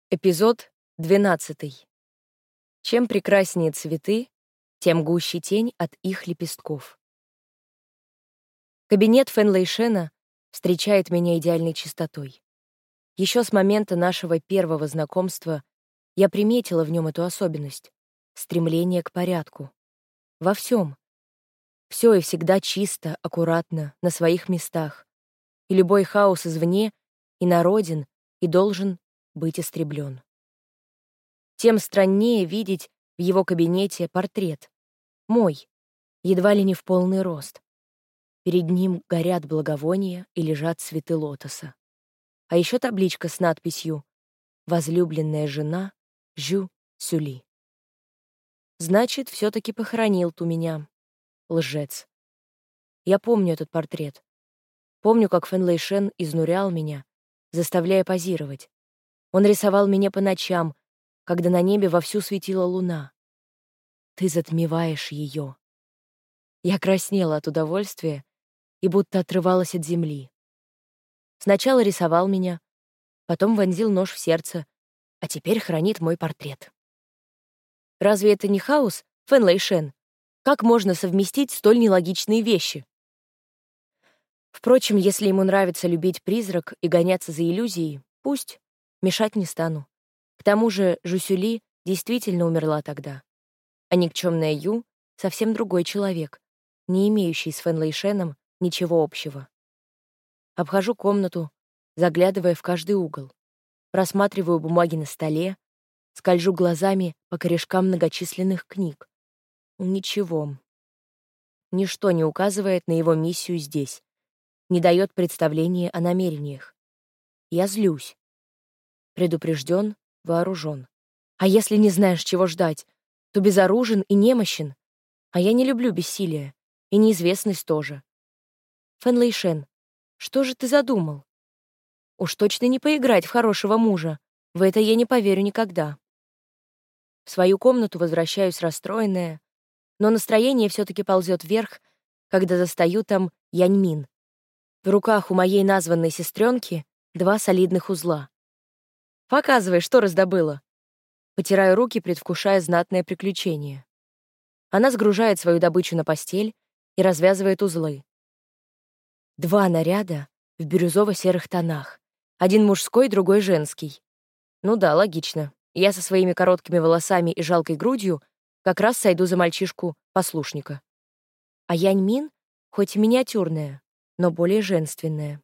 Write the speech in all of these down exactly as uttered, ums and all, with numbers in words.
Эпизод двенадцатый. Чем прекраснее цветы, тем гуще тень от их лепестков. Кабинет Фэн Лэйшэна встречает меня идеальной чистотой. Еще с момента нашего первого знакомства я приметила в нем эту особенность — стремление к порядку. Во всем. Все и всегда чисто, аккуратно, на своих местах. И любой хаос извне и народен, и должен быть истреблен. Тем страннее видеть в его кабинете портрет. Мой, едва ли не в полный рост. Перед ним горят благовония и лежат цветы лотоса. А еще табличка с надписью «Возлюбленная жена Жю Сюли». Значит, все-таки похоронил ту меня. Лжец. Я помню этот портрет. Помню, как Фэн Лэйшэн изнурял меня, заставляя позировать. Он рисовал меня по ночам, когда на небе вовсю светила луна. Ты затмеваешь ее. Я краснела от удовольствия и будто отрывалась от земли. Сначала рисовал меня, потом вонзил нож в сердце, а теперь хранит мой портрет. Разве это не хаос, Фэн Лэйшэн? Как можно совместить столь нелогичные вещи? Впрочем, если ему нравится любить призрак и гоняться за иллюзией, пусть, мешать не стану. К тому же Жю Сюли действительно умерла тогда. А никчемная Ю — совсем другой человек, не имеющий с Фэн Лэйшэном ничего общего. Обхожу комнату, заглядывая в каждый угол. Просматриваю бумаги на столе, скольжу глазами по корешкам многочисленных книг. Ничего. Ничто не указывает на его миссию здесь, не дает представления о намерениях. Я злюсь. Предупрежден, вооружен. А если не знаешь, чего ждать, то безоружен и немощен. А я не люблю бессилие. И неизвестность тоже. Фэн Лэйшэн, что же ты задумал? Уж точно не поиграть в хорошего мужа. В это я не поверю никогда. В свою комнату возвращаюсь расстроенная, но настроение все-таки ползет вверх, когда застаю там Яньмин. В руках у моей названной сестренки два солидных узла. «Показывай, что раздобыла». Потираю руки, предвкушая знатное приключение. Она сгружает свою добычу на постель и развязывает узлы. Два наряда в бирюзово-серых тонах. Один мужской, другой женский. Ну да, логично. Я со своими короткими волосами и жалкой грудью как раз сойду за мальчишку-послушника. А Яньмин, хоть и миниатюрная, но более женственная.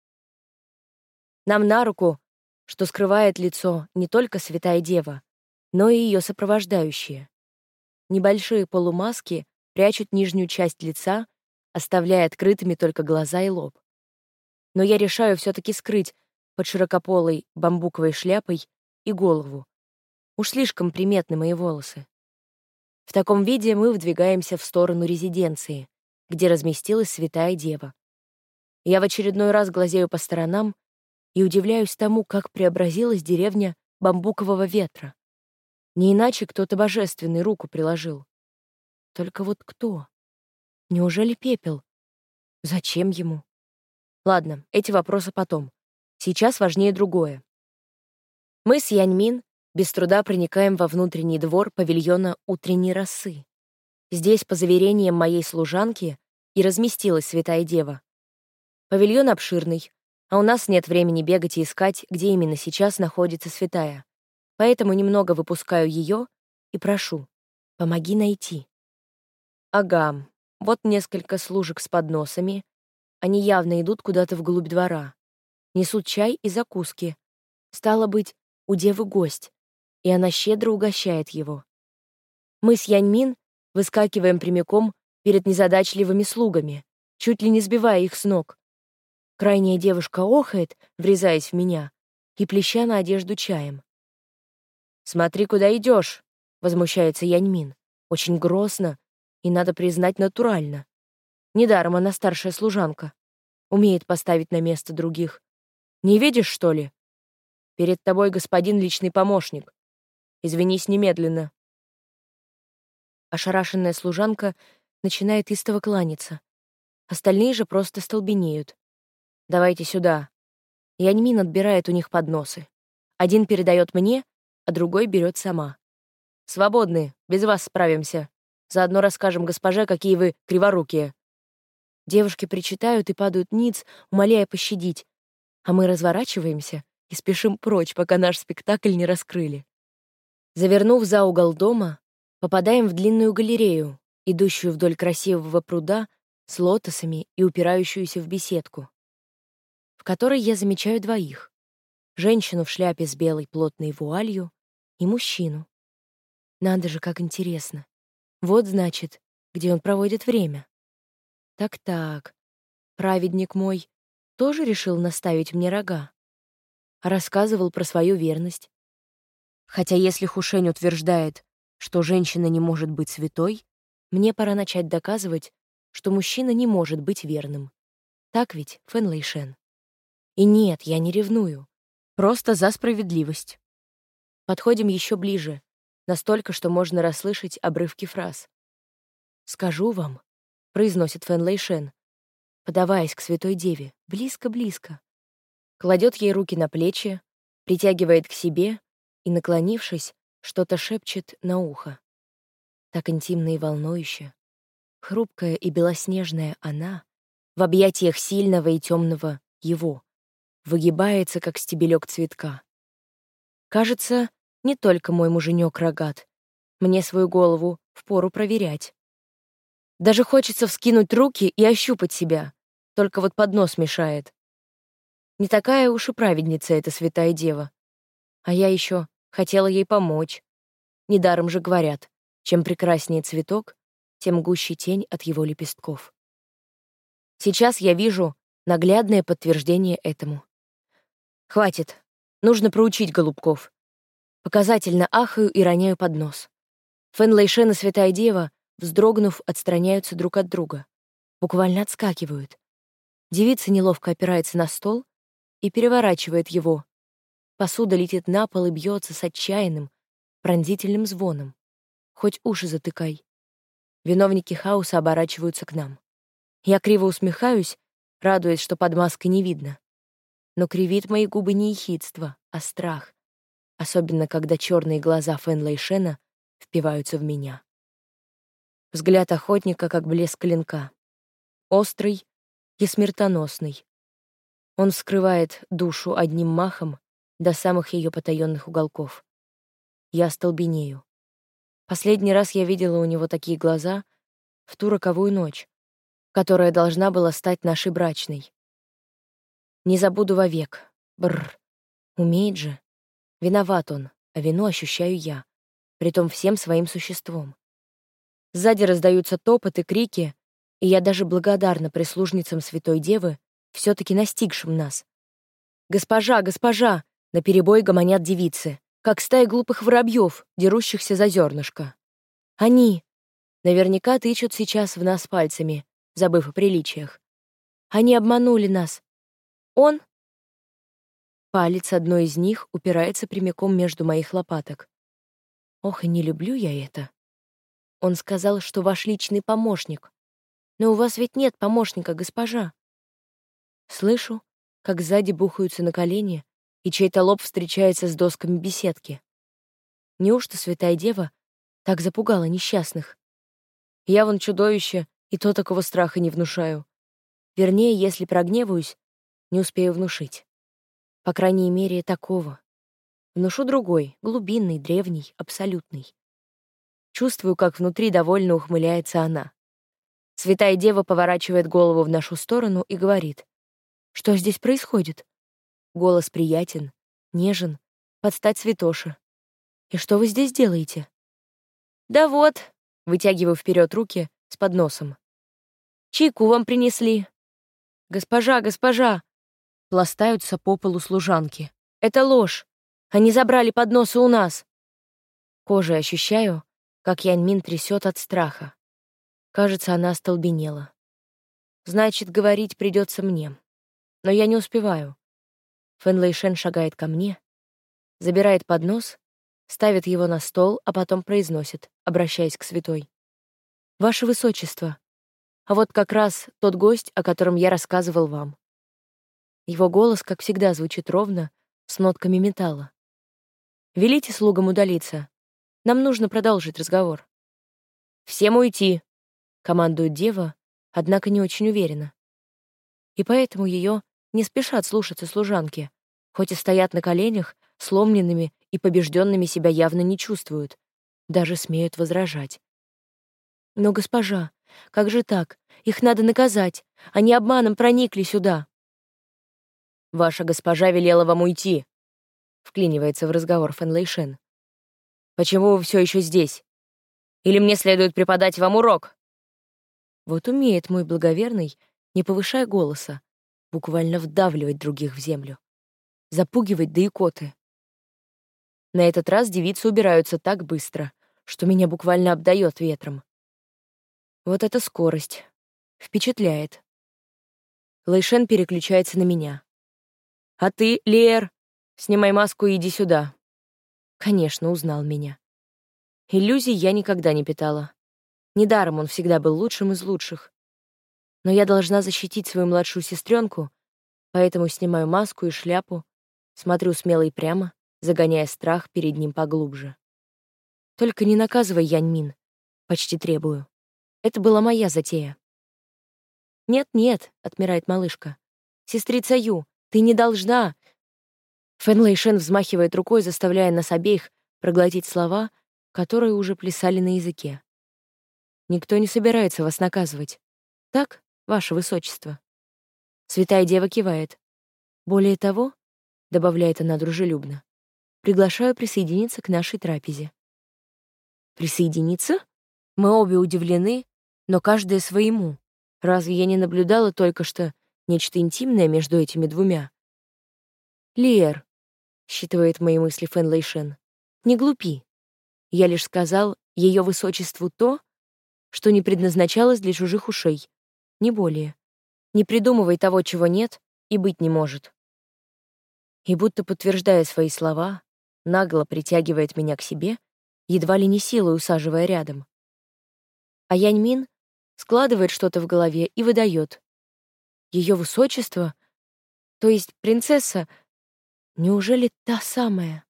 Нам на руку, что скрывает лицо не только святая дева, но и ее сопровождающие. Небольшие полумаски прячут нижнюю часть лица, оставляя открытыми только глаза и лоб. Но я решаю все-таки скрыть под широкополой бамбуковой шляпой и голову. Уж слишком приметны мои волосы. В таком виде мы выдвигаемся в сторону резиденции, где разместилась святая дева. Я в очередной раз глазею по сторонам и удивляюсь тому, как преобразилась деревня бамбукового ветра. Не иначе кто-то божественный руку приложил. Только вот кто? Неужели пепел? Зачем ему? Ладно, эти вопросы потом. Сейчас важнее другое. Мы с Яньмин без труда проникаем во внутренний двор павильона утренней росы. Здесь, по заверениям моей служанки, и разместилась святая дева. Павильон обширный, а у нас нет времени бегать и искать, где именно сейчас находится святая. Поэтому немного выпускаю ее и прошу: помоги найти. Ага, вот несколько служек с подносами. Они явно идут куда-то вглубь двора. Несут чай и закуски. Стало быть, у девы гость, и она щедро угощает его. Мы с Яньмин выскакиваем прямиком перед незадачливыми слугами, чуть ли не сбивая их с ног. Крайняя девушка охает, врезаясь в меня, и плеща на одежду чаем. «Смотри, куда идешь», — возмущается Яньмин. Очень грозно и, надо признать, натурально. Недаром она старшая служанка. Умеет поставить на место других. Не видишь, что ли? Перед тобой господин личный помощник. Извинись немедленно. Ошарашенная служанка начинает истово кланяться. Остальные же просто столбенеют. «Давайте сюда». Яньмин отбирает у них подносы. Один передает мне, а другой берет сама. «Свободны, без вас справимся. Заодно расскажем госпоже, какие вы криворукие». Девушки причитают и падают ниц, умоляя пощадить, а мы разворачиваемся и спешим прочь, пока наш спектакль не раскрыли. Завернув за угол дома, попадаем в длинную галерею, идущую вдоль красивого пруда с лотосами и упирающуюся в беседку, в которой я замечаю двоих: женщину в шляпе с белой плотной вуалью и мужчину. Надо же, как интересно. Вот, значит, где он проводит время. Так-так, праведник мой тоже решил наставить мне рога. Рассказывал про свою верность. Хотя если Хушень утверждает, что женщина не может быть святой, мне пора начать доказывать, что мужчина не может быть верным. Так ведь, Фэн Лэйшэн? И нет, я не ревную. Просто за справедливость. Подходим еще ближе, настолько, что можно расслышать обрывки фраз. «Скажу вам», — произносит Фэн Лэйшэн, подаваясь к святой деве, близко-близко. Кладет ей руки на плечи, притягивает к себе и, наклонившись, что-то шепчет на ухо. Так интимно и волнующе. Хрупкая и белоснежная она в объятиях сильного и темного его выгибается, как стебелек цветка. Кажется, не только мой муженек рогат. Мне свою голову впору проверять. Даже хочется вскинуть руки и ощупать себя, только вот поднос мешает. Не такая уж и праведница эта святая дева. А я еще хотела ей помочь. Недаром же говорят, чем прекраснее цветок, тем гуще тень от его лепестков. Сейчас я вижу наглядное подтверждение этому. Хватит, нужно проучить голубков. Показательно ахаю и роняю поднос. Фэн Лэйшэн и святая дева, вздрогнув, отстраняются друг от друга. Буквально отскакивают. Девица неловко опирается на стол и переворачивает его. Посуда летит на пол и бьется с отчаянным, пронзительным звоном. Хоть уши затыкай. Виновники хаоса оборачиваются к нам. Я криво усмехаюсь, радуясь, что под маской не видно. Но кривит мои губы не ехидство, а страх. Особенно, когда черные глаза Фэн Лэйшэна впиваются в меня. Взгляд охотника, как блеск клинка. Острый и смертоносный. Он вскрывает душу одним махом до самых ее потаенных уголков. Я остолбенею. Последний раз я видела у него такие глаза в ту роковую ночь, которая должна была стать нашей брачной. Не забуду вовек. Бррр. Умеет же. Виноват он, а вину ощущаю я, притом всем своим существом. Сзади раздаются топот и крики, и я даже благодарна прислужницам святой девы, все-таки настигшим нас. «Госпожа, госпожа!» — наперебой гомонят девицы, как стая глупых воробьев, дерущихся за зернышко. Они наверняка тычут сейчас в нас пальцами, забыв о приличиях. Они обманули нас. Он? Палец одной из них упирается прямиком между моих лопаток. Ох, и не люблю я это. Он сказал, что ваш личный помощник. Но у вас ведь нет помощника, госпожа. Слышу, как сзади бухаются на колени, и чей-то лоб встречается с досками беседки. Неужто святая дева так запугала несчастных? Я вон чудовище, и то такого страха не внушаю. Вернее, если прогневаюсь, не успею внушить. По крайней мере, такого. Внушу другой, глубинный, древний, абсолютный. Чувствую, как внутри довольно ухмыляется она. Святая дева поворачивает голову в нашу сторону и говорит: «Что здесь происходит?» Голос приятен, нежен, под стать святоше. «И что вы здесь делаете?» «Да вот», — вытягиваю вперед руки с подносом. «Чайку вам принесли». «Госпожа, госпожа!» — пластаются по полу служанки. «Это ложь! Они забрали подносы у нас!» Кожей ощущаю, как Яньмин трясет от страха. Кажется, она остолбенела. Значит, говорить придется мне. Но я не успеваю. Фэн Лэйшэн шагает ко мне, забирает поднос, ставит его на стол, а потом произносит, обращаясь к святой: «Ваше Высочество, а вот как раз тот гость, о котором я рассказывал вам». Его голос, как всегда, звучит ровно, с нотками металла. Велите слугам удалиться. Нам нужно продолжить разговор. «Всем уйти!» — командует дева, однако не очень уверенно. И поэтому ее не спешат слушаться служанки, хоть и стоят на коленях, сломленными и побежденными себя явно не чувствуют, даже смеют возражать. «Но, госпожа, как же так? Их надо наказать. Они обманом проникли сюда». «Ваша госпожа велела вам уйти», — вклинивается в разговор Фэн Лэйшэн. «Почему вы все еще здесь? Или мне следует преподать вам урок?» Вот умеет мой благоверный, не повышая голоса, буквально вдавливать других в землю, запугивать до икоты. На этот раз девицы убираются так быстро, что меня буквально обдает ветром. Вот эта скорость. Впечатляет. Лэйшэн переключается на меня. «А ты, Лиэр, снимай маску и иди сюда». Конечно, узнал меня. Иллюзий я никогда не питала. Недаром он всегда был лучшим из лучших. Но я должна защитить свою младшую сестренку, поэтому снимаю маску и шляпу, смотрю смело и прямо, загоняя страх перед ним поглубже. «Только не наказывай, Яньмин», — почти требую. Это была моя затея. «Нет-нет», — отмирает малышка. «Сестрица Ю, ты не должна...» Фэн Лэйшэн взмахивает рукой, заставляя нас обеих проглотить слова, которые уже плясали на языке. «Никто не собирается вас наказывать. Так, ваше высочество?» Святая дева кивает. «Более того, — добавляет она дружелюбно, — приглашаю присоединиться к нашей трапезе». «Присоединиться?» Мы обе удивлены, но каждая своему. Разве я не наблюдала только что нечто интимное между этими двумя? «Лиэр», — считывает мои мысли Фэн Лэйшэн, — «не глупи. Я лишь сказал ее высочеству то, что не предназначалось для чужих ушей, не более. Не придумывай того, чего нет и быть не может». И будто подтверждая свои слова, нагло притягивает меня к себе, едва ли не силой усаживая рядом. А Яньмин складывает что-то в голове и выдает. Ее высочество, то есть принцесса, неужели та самая?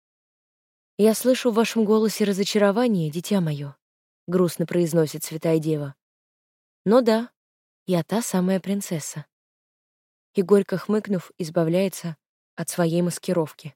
«Я слышу в вашем голосе разочарование, дитя мое», — грустно произносит святая дева. «Но да, я та самая принцесса». И, горько хмыкнув, избавляется от своей маскировки.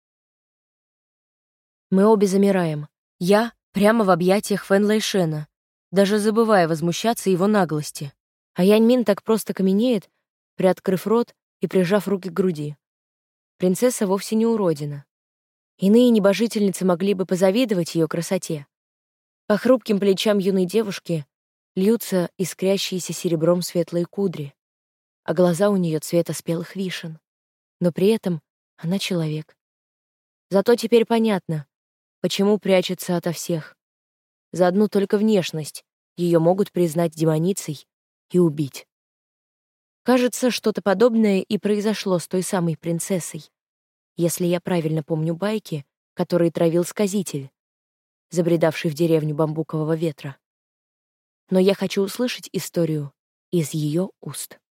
Мы обе замираем. Я прямо в объятиях Фэн Лэйшэна, даже забывая возмущаться его наглости. А Яньмин так просто каменеет, приоткрыв рот и прижав руки к груди. Принцесса вовсе не уродина. Иные небожительницы могли бы позавидовать ее красоте. По хрупким плечам юной девушки льются искрящиеся серебром светлые кудри, а глаза у нее цвета спелых вишен. Но при этом она человек. Зато теперь понятно, почему прячется ото всех. За одну только внешность ее могут признать демоницей и убить. Кажется, что-то подобное и произошло с той самой принцессой, если я правильно помню байки, которые травил сказитель, забредавший в деревню бамбукового ветра. Но я хочу услышать историю из ее уст.